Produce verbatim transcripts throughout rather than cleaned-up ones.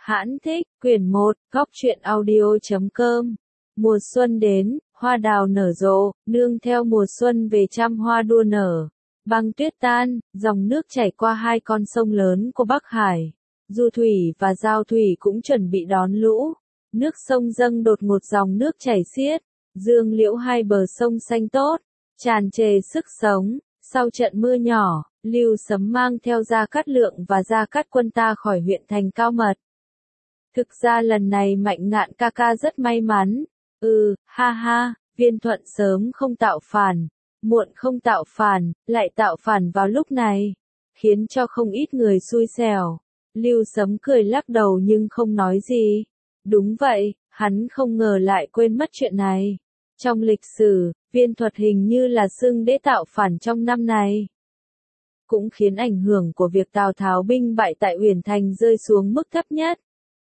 Hãn thích, quyển một, góc truyện audio.com. Mùa xuân đến, hoa đào nở rộ, nương theo mùa xuân về trăm hoa đua nở. Băng tuyết tan, dòng nước chảy qua hai con sông lớn của Bắc Hải. Du thủy và giao thủy cũng chuẩn bị đón lũ. Nước sông dâng đột ngột, dòng nước chảy xiết. Dương liễu hai bờ sông xanh tốt, tràn trề sức sống. Sau trận mưa nhỏ, Lưu Sấm mang theo Gia Cát Lượng và Gia Cát Quân ta khỏi huyện thành Cao Mật. Thực ra lần này Mạnh Ngạn ca ca rất may mắn. Ừ, ha ha, Viên Thuận sớm không tạo phản, muộn không tạo phản, lại tạo phản vào lúc này, khiến cho không ít người xui xẻo. Lưu Sấm cười lắc đầu nhưng không nói gì. Đúng vậy, hắn không ngờ lại quên mất chuyện này. Trong lịch sử, Viên Thuật hình như là xưng đế tạo phản trong năm này. Cũng khiến ảnh hưởng của việc Tào Tháo binh bại tại Uyển Thành rơi xuống mức thấp nhất.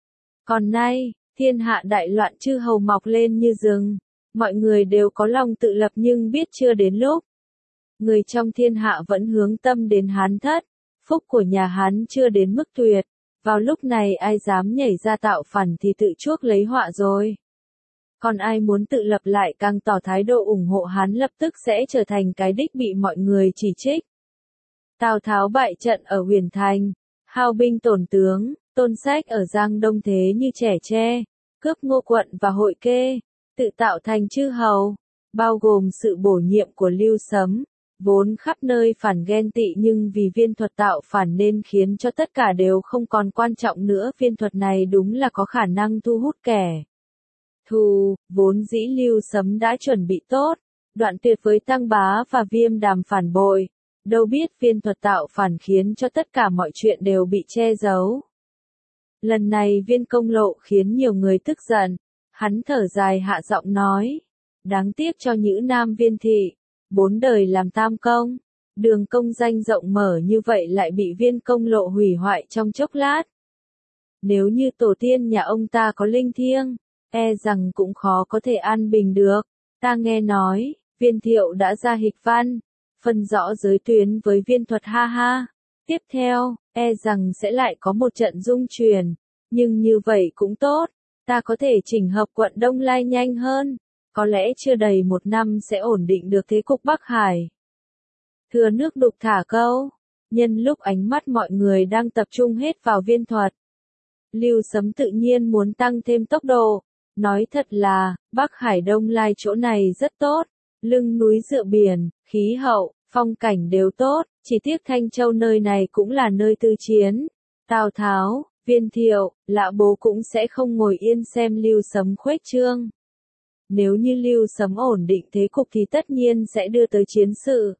Còn nay, thiên hạ đại loạn, chư hầu mọc lên như rừng. Mọi người đều có lòng tự lập nhưng biết chưa đến lúc. Người trong thiên hạ vẫn hướng tâm đến Hán thất. Phúc của nhà Hán chưa đến mức tuyệt. Vào lúc này ai dám nhảy ra tạo phản thì tự chuốc lấy họa rồi. Còn ai muốn tự lập lại càng tỏ thái độ ủng hộ Hán lập tức sẽ trở thành cái đích bị mọi người chỉ trích. Tào Tháo bại trận ở Uyển Thành, hao binh tổn tướng, Tôn Sách ở Giang Đông thế như trẻ tre, cướp Ngô Quận và Hội Kê, tự tạo thành chư hầu, bao gồm sự bổ nhiệm của Lưu Sấm, vốn khắp nơi phản ghen tị nhưng vì Viên Thuật tạo phản nên khiến cho tất cả đều không còn quan trọng nữa. Viên Thuật này đúng là có khả năng thu hút kẻ thù, vốn dĩ Lưu Sấm đã chuẩn bị tốt, đoạn tuyệt với Tăng Bá và Viêm Đàm phản bội. Đâu biết Viên Thuật tạo phản khiến cho tất cả mọi chuyện đều bị che giấu. Lần này Viên Công Lộ khiến nhiều người tức giận. Hắn thở dài hạ giọng nói. Đáng tiếc cho Nhữ Nam Viên Thị. Bốn đời làm tam công. Đường công danh rộng mở như vậy lại bị Viên Công Lộ hủy hoại trong chốc lát. Nếu như tổ tiên nhà ông ta có linh thiêng, e rằng cũng khó có thể an bình được. Ta nghe nói, Viên Thiệu đã ra hịch văn, phân rõ giới tuyến với Viên Thuật, ha ha. Tiếp theo, e rằng sẽ lại có một trận dung truyền, nhưng như vậy cũng tốt, ta có thể chỉnh hợp quận Đông Lai nhanh hơn, có lẽ chưa đầy một năm sẽ ổn định được thế cục Bắc Hải. Thừa nước đục thả câu, nhân lúc ánh mắt mọi người đang tập trung hết vào Viên Thuật. Lưu Sấm tự nhiên muốn tăng thêm tốc độ, nói thật là, Bắc Hải Đông Lai chỗ này rất tốt, lưng núi dựa biển, khí hậu, phong cảnh đều tốt, chỉ tiếc Thanh Châu nơi này cũng là nơi tư chiến. Tào Tháo, Viên Thiệu, Lã Bố cũng sẽ không ngồi yên xem Lưu Sấm khuếch trương. Nếu như Lưu Sấm ổn định thế cục thì tất nhiên sẽ đưa tới chiến sự.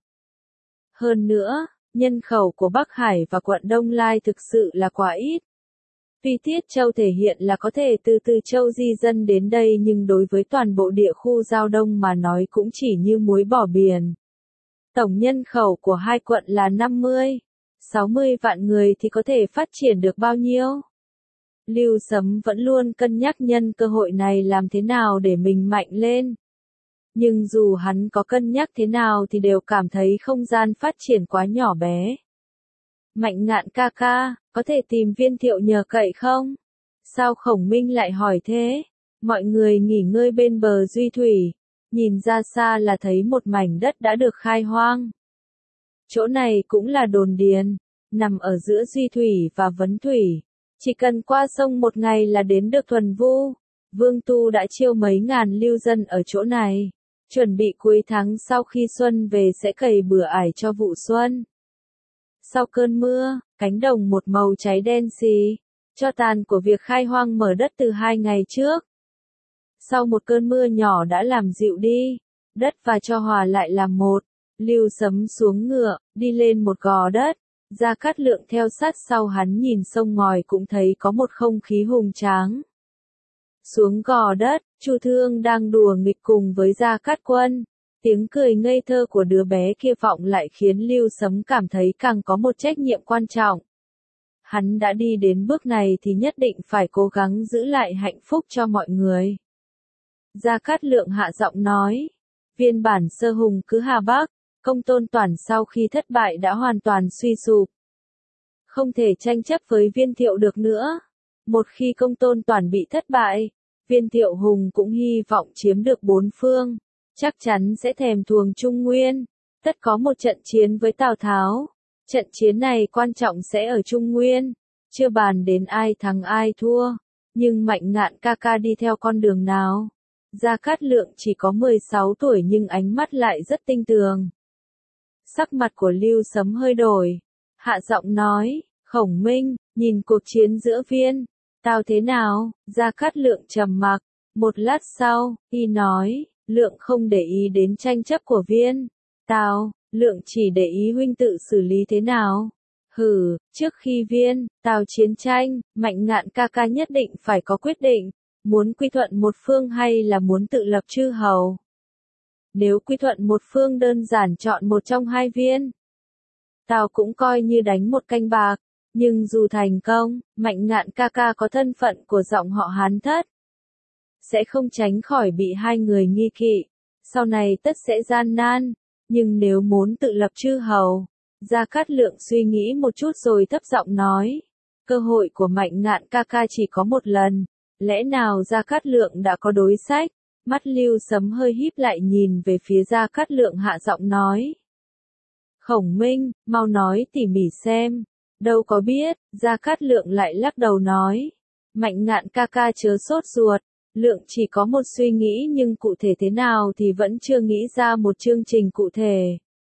Hơn nữa, nhân khẩu của Bắc Hải và quận Đông Lai thực sự là quá ít. Tuy Tiết Châu thể hiện là có thể từ Từ Châu di dân đến đây nhưng đối với toàn bộ địa khu Giao Đông mà nói cũng chỉ như muối bỏ biển. Tổng nhân khẩu của hai quận là năm mươi, sáu mươi vạn người thì có thể phát triển được bao nhiêu? Lưu Sấm vẫn luôn cân nhắc nhân cơ hội này làm thế nào để mình mạnh lên. Nhưng dù hắn có cân nhắc thế nào thì đều cảm thấy không gian phát triển quá nhỏ bé. Mạnh Ngạn ca ca, có thể tìm Viên Thiệu nhờ cậy không? Sao Khổng Minh lại hỏi thế? Mọi người nghỉ ngơi bên bờ Duy Thủy. Nhìn ra xa là thấy một mảnh đất đã được khai hoang. Chỗ này cũng là đồn điền, nằm ở giữa Duy Thủy và Vấn Thủy. Chỉ cần qua sông một ngày là đến được Thuần Vu. Vương Tu đã chiêu mấy ngàn lưu dân ở chỗ này. Chuẩn bị cuối tháng sau khi xuân về sẽ cày bừa ải cho vụ xuân. Sau cơn mưa, cánh đồng một màu cháy đen xì. Cho tàn của việc khai hoang mở đất từ hai ngày trước. Sau một cơn mưa nhỏ đã làm dịu đi, đất và cho hòa lại làm một. Lưu Sấm xuống ngựa, đi lên một gò đất. Gia Cát Lượng theo sát sau hắn nhìn sông ngòi cũng thấy có một không khí hùng tráng. Xuống gò đất, Chu Thương đang đùa nghịch cùng với Gia Cát Quân. Tiếng cười ngây thơ của đứa bé kia vọng lại khiến Lưu Sấm cảm thấy càng có một trách nhiệm quan trọng. Hắn đã đi đến bước này thì nhất định phải cố gắng giữ lại hạnh phúc cho mọi người. Gia Cát Lượng hạ giọng nói, viên bản Sơ Hùng cứ Hà Bắc, Công Tôn Toản sau khi thất bại đã hoàn toàn suy sụp. Không thể tranh chấp với Viên Thiệu được nữa. Một khi công tôn toàn bị thất bại, Viên Thiệu Hùng cũng hy vọng chiếm được bốn phương, chắc chắn sẽ thèm thuồng Trung Nguyên, tất có một trận chiến với Tào Tháo. Trận chiến này quan trọng sẽ ở Trung Nguyên, chưa bàn đến ai thắng ai thua, nhưng Mạnh Ngạn ca ca đi theo con đường nào? Gia Cát Lượng chỉ có mười sáu tuổi nhưng ánh mắt lại rất tinh tường. Sắc mặt của Lưu Sấm hơi đổi, hạ giọng nói, Khổng Minh, nhìn cuộc chiến giữa Viên, Tào thế nào? Gia Cát Lượng trầm mặc, một lát sau, y nói, Lượng không để ý đến tranh chấp của Viên, Tào, Lượng chỉ để ý huynh tự xử lý thế nào. Hừ, trước khi Viên, Tào chiến tranh, Mạnh Ngạn ca ca nhất định phải có quyết định, muốn quy thuận một phương hay là muốn tự lập chư hầu. Nếu quy thuận một phương đơn giản chọn một trong hai viên, Tào cũng coi như đánh một canh bạc, nhưng dù thành công, Mạnh Ngạn ca ca có thân phận của dòng họ Hán Thất, sẽ không tránh khỏi bị hai người nghi kỵ, sau này tất sẽ gian nan, nhưng nếu muốn tự lập chư hầu, Gia Cát Lượng suy nghĩ một chút rồi thấp giọng nói, cơ hội của Mạnh Ngạn ca ca chỉ có một lần, lẽ nào Gia Cát Lượng đã có đối sách? Mắt Lưu Sấm hơi híp lại nhìn về phía Gia Cát Lượng hạ giọng nói. Khổng Minh, mau nói tỉ mỉ xem. Đâu có biết, Gia Cát Lượng lại lắc đầu nói. Mạnh Ngạn ca ca chớ sốt ruột, Lượng chỉ có một suy nghĩ nhưng cụ thể thế nào thì vẫn chưa nghĩ ra một chương trình cụ thể.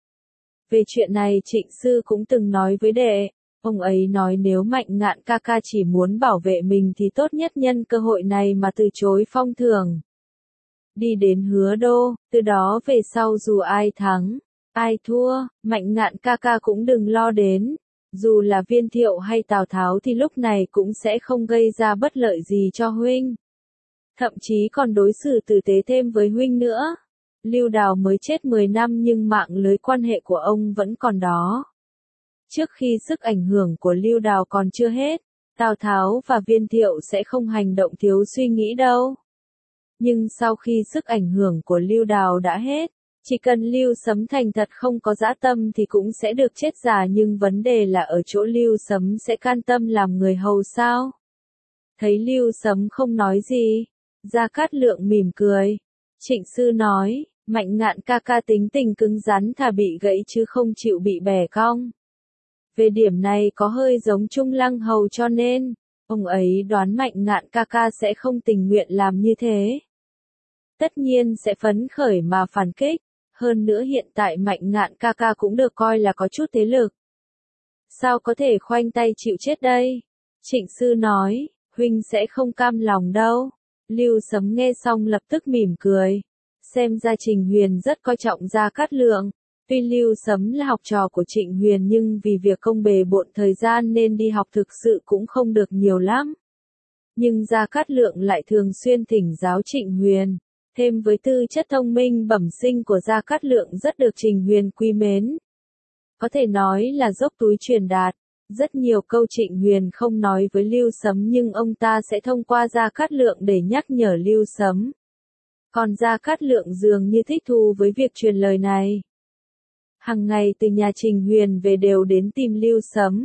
Về chuyện này Trịnh Sư cũng từng nói với đệ, ông ấy nói nếu Mạnh Ngạn ca ca chỉ muốn bảo vệ mình thì tốt nhất nhân cơ hội này mà từ chối phong thưởng. Đi đến Hứa Đô, từ đó về sau dù ai thắng, ai thua, Mạnh Ngạn ca ca cũng đừng lo đến. Dù là Viên Thiệu hay Tào Tháo thì lúc này cũng sẽ không gây ra bất lợi gì cho huynh. Thậm chí còn đối xử tử tế thêm với huynh nữa. Lưu Đào mới chết mười năm nhưng mạng lưới quan hệ của ông vẫn còn đó. Trước khi sức ảnh hưởng của Lưu Đào còn chưa hết, Tào Tháo và Viên Thiệu sẽ không hành động thiếu suy nghĩ đâu. Nhưng sau khi sức ảnh hưởng của Lưu Đào đã hết, chỉ cần Lưu Sấm thành thật không có dã tâm thì cũng sẽ được chết già, nhưng vấn đề là ở chỗ Lưu Sấm sẽ can tâm làm người hầu sao? Thấy Lưu Sấm không nói gì, Gia Cát Lượng mỉm cười. Trịnh Sư nói, Mạnh Ngạn ca ca tính tình cứng rắn thà bị gãy chứ không chịu bị bẻ cong. Về điểm này có hơi giống Trung Lăng Hầu cho nên, ông ấy đoán Mạnh Ngạn ca ca sẽ không tình nguyện làm như thế. Tất nhiên sẽ phấn khởi mà phản kích, hơn nữa hiện tại Mạnh Ngạn ca ca cũng được coi là có chút thế lực. Sao có thể khoanh tay chịu chết đây? Trịnh Sư nói, huynh sẽ không cam lòng đâu. Lưu Sấm nghe xong lập tức mỉm cười. Xem ra Trình Huyền rất coi trọng Gia Cát Lượng. Tuy Lưu Sấm là học trò của Trịnh Huyền nhưng vì việc công bề bộn thời gian nên đi học thực sự cũng không được nhiều lắm. Nhưng Gia Cát Lượng lại thường xuyên thỉnh giáo Trịnh Huyền. Thêm với tư chất thông minh bẩm sinh của Gia Cát Lượng rất được Trình Huyền quý mến. Có thể nói là dốc túi truyền đạt. Rất nhiều câu Trịnh Huyền không nói với Lưu Sấm nhưng ông ta sẽ thông qua Gia Cát Lượng để nhắc nhở Lưu Sấm. Còn Gia Cát Lượng dường như thích thú với việc truyền lời này. Hằng ngày từ nhà Trình Huyền về đều đến tìm Lưu Sấm.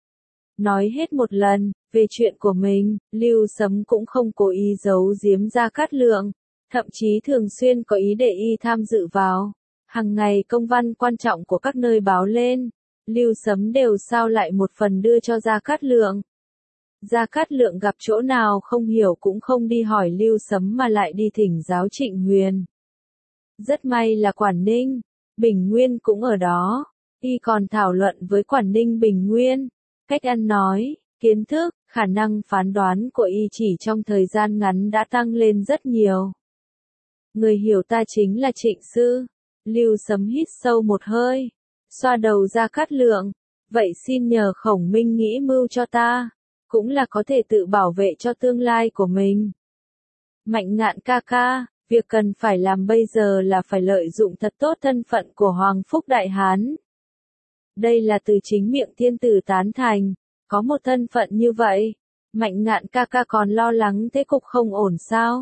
Nói hết một lần, về chuyện của mình, Lưu Sấm cũng không cố ý giấu giếm Gia Cát Lượng, thậm chí thường xuyên có ý để y tham dự vào. Hằng ngày công văn quan trọng của các nơi báo lên, Lưu Sấm đều sao lại một phần đưa cho Gia Cát Lượng. Gia Cát Lượng gặp chỗ nào không hiểu cũng không đi hỏi Lưu Sấm mà lại đi thỉnh giáo Trịnh Huyền. Rất may là Quản Ninh, Bình Nguyên cũng ở đó, y còn thảo luận với Quản Ninh Bình Nguyên, cách ăn nói, kiến thức, khả năng phán đoán của y chỉ trong thời gian ngắn đã tăng lên rất nhiều. Người hiểu ta chính là Trịnh Sư. Lưu Sấm hít sâu một hơi, xoa đầu Gia Cát Lượng, vậy xin nhờ Khổng Minh nghĩ mưu cho ta, cũng là có thể tự bảo vệ cho tương lai của mình. Mạnh Ngạn ca ca, việc cần phải làm bây giờ là phải lợi dụng thật tốt thân phận của Hoàng Phúc Đại Hán. Đây là từ chính miệng thiên tử tán thành, có một thân phận như vậy, Mạnh Ngạn ca ca còn lo lắng thế cục không ổn sao?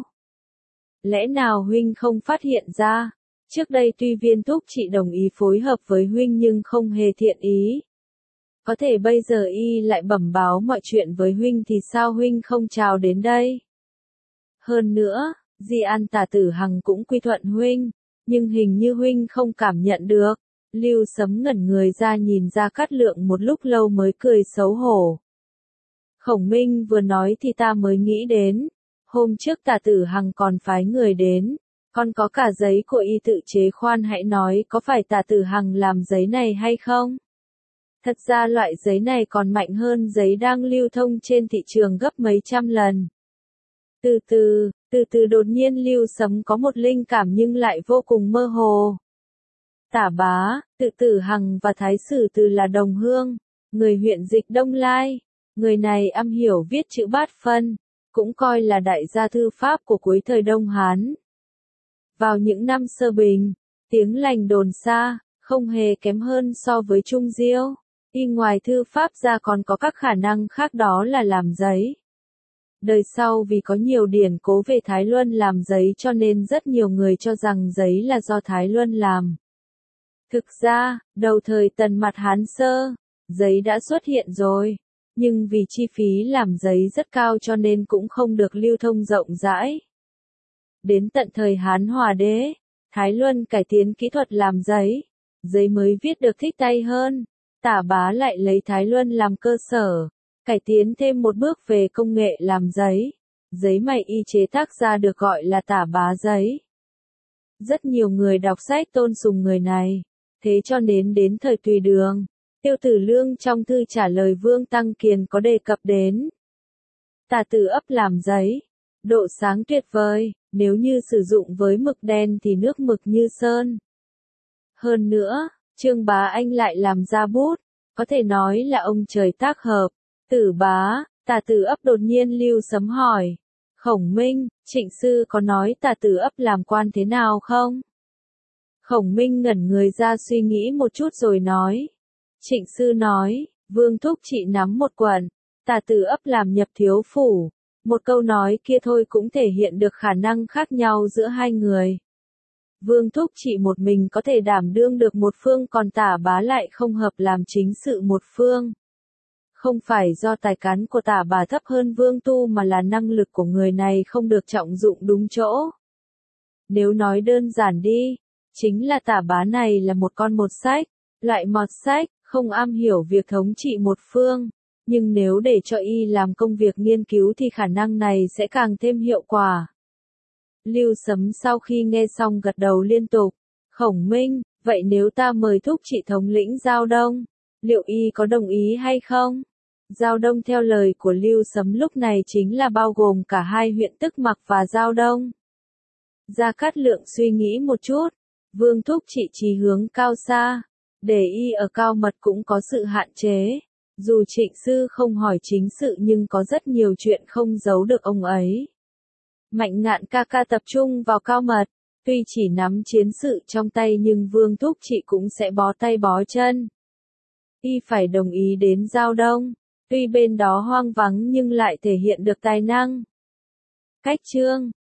Lẽ nào huynh không phát hiện ra? Trước đây tuy Viên Thúc chị đồng ý phối hợp với huynh nhưng không hề thiện ý. Có thể bây giờ y lại bẩm báo mọi chuyện với huynh thì sao huynh không chào đến đây? Hơn nữa, Di An Tả Tử Hằng cũng quy thuận huynh, nhưng hình như huynh không cảm nhận được. Lưu Sấm ngẩn người ra nhìn Gia Cát Lượng một lúc lâu mới cười xấu hổ. Khổng Minh vừa nói thì ta mới nghĩ đến, hôm trước Tả Tử Hằng còn phái người đến, còn có cả giấy của y tự chế, khoan hãy nói có phải Tả Tử Hằng làm giấy này hay không? Thật ra loại giấy này còn mạnh hơn giấy đang lưu thông trên thị trường gấp mấy trăm lần. Từ từ, từ từ đột nhiên Lưu Sấm có một linh cảm nhưng lại vô cùng mơ hồ. Tả bá, Tự Tử Hằng và Thái Sử Từ là đồng hương, người huyện Dịch Đông Lai. Người này am hiểu viết chữ bát phân, cũng coi là đại gia thư pháp của cuối thời Đông Hán. Vào những năm Sơ Bình, tiếng lành đồn xa, không hề kém hơn so với Trung Diêu. Y ngoài thư pháp ra còn có các khả năng khác, đó là làm giấy. Đời sau vì có nhiều điển cố về Thái Luân làm giấy cho nên rất nhiều người cho rằng giấy là do Thái Luân làm. Thực ra, đầu thời Tần Mạt Hán Sơ, giấy đã xuất hiện rồi, nhưng vì chi phí làm giấy rất cao cho nên cũng không được lưu thông rộng rãi. Đến tận thời Hán Hòa Đế, Thái Luân cải tiến kỹ thuật làm giấy, giấy mới viết được thích tay hơn. Tả bá lại lấy Thái Luân làm cơ sở, cải tiến thêm một bước về công nghệ làm giấy. Giấy mày y chế tác ra được gọi là tả bá giấy. Rất nhiều người đọc sách tôn sùng người này, thế cho nên đến thời Tùy Đường, Tiêu Tử Lương trong thư trả lời Vương Tăng Kiền có đề cập đến. Tả tử ấp làm giấy, độ sáng tuyệt vời, nếu như sử dụng với mực đen thì nước mực như sơn. Hơn nữa, Trương Bá Anh lại làm ra bút, có thể nói là ông trời tác hợp. Tử bá, Tả tử ấp đột nhiên Lưu Sấm hỏi. Khổng Minh, Trịnh sư có nói Tả tử ấp làm quan thế nào không? Khổng Minh ngẩn người ra suy nghĩ một chút rồi nói. Trịnh sư nói, Vương thúc chị nắm một quận, Tả tử ấp làm nhập thiếu phủ. Một câu nói kia thôi cũng thể hiện được khả năng khác nhau giữa hai người. Vương thúc chị một mình có thể đảm đương được một phương, còn Tả bá lại không hợp làm chính sự một phương. Không phải do tài cán của Tả bá thấp hơn Vương tu mà là năng lực của người này không được trọng dụng đúng chỗ. Nếu nói đơn giản đi, chính là Tả bá này là một con một sách, loại mọt sách, không am hiểu việc thống trị một phương. Nhưng nếu để cho y làm công việc nghiên cứu thì khả năng này sẽ càng thêm hiệu quả. Lưu Sấm sau khi nghe xong gật đầu liên tục. Khổng Minh, vậy nếu ta mời thúc chị thống lĩnh Giao Đông, liệu y có đồng ý hay không? Giao Đông theo lời của Lưu Sấm lúc này chính là bao gồm cả hai huyện Tức Mặc và Giao Đông. Gia Cát Lượng suy nghĩ một chút. Vương thúc chị chí hướng cao xa, để y ở Cao Mật cũng có sự hạn chế. Dù Trịnh sư không hỏi chính sự nhưng có rất nhiều chuyện không giấu được ông ấy. Mạnh Ngạn ca ca tập trung vào Cao Mật, tuy chỉ nắm chiến sự trong tay nhưng Vương thúc chị cũng sẽ bó tay bó chân. Y phải đồng ý đến Giao Đông, tuy bên đó hoang vắng nhưng lại thể hiện được tài năng. Cách chương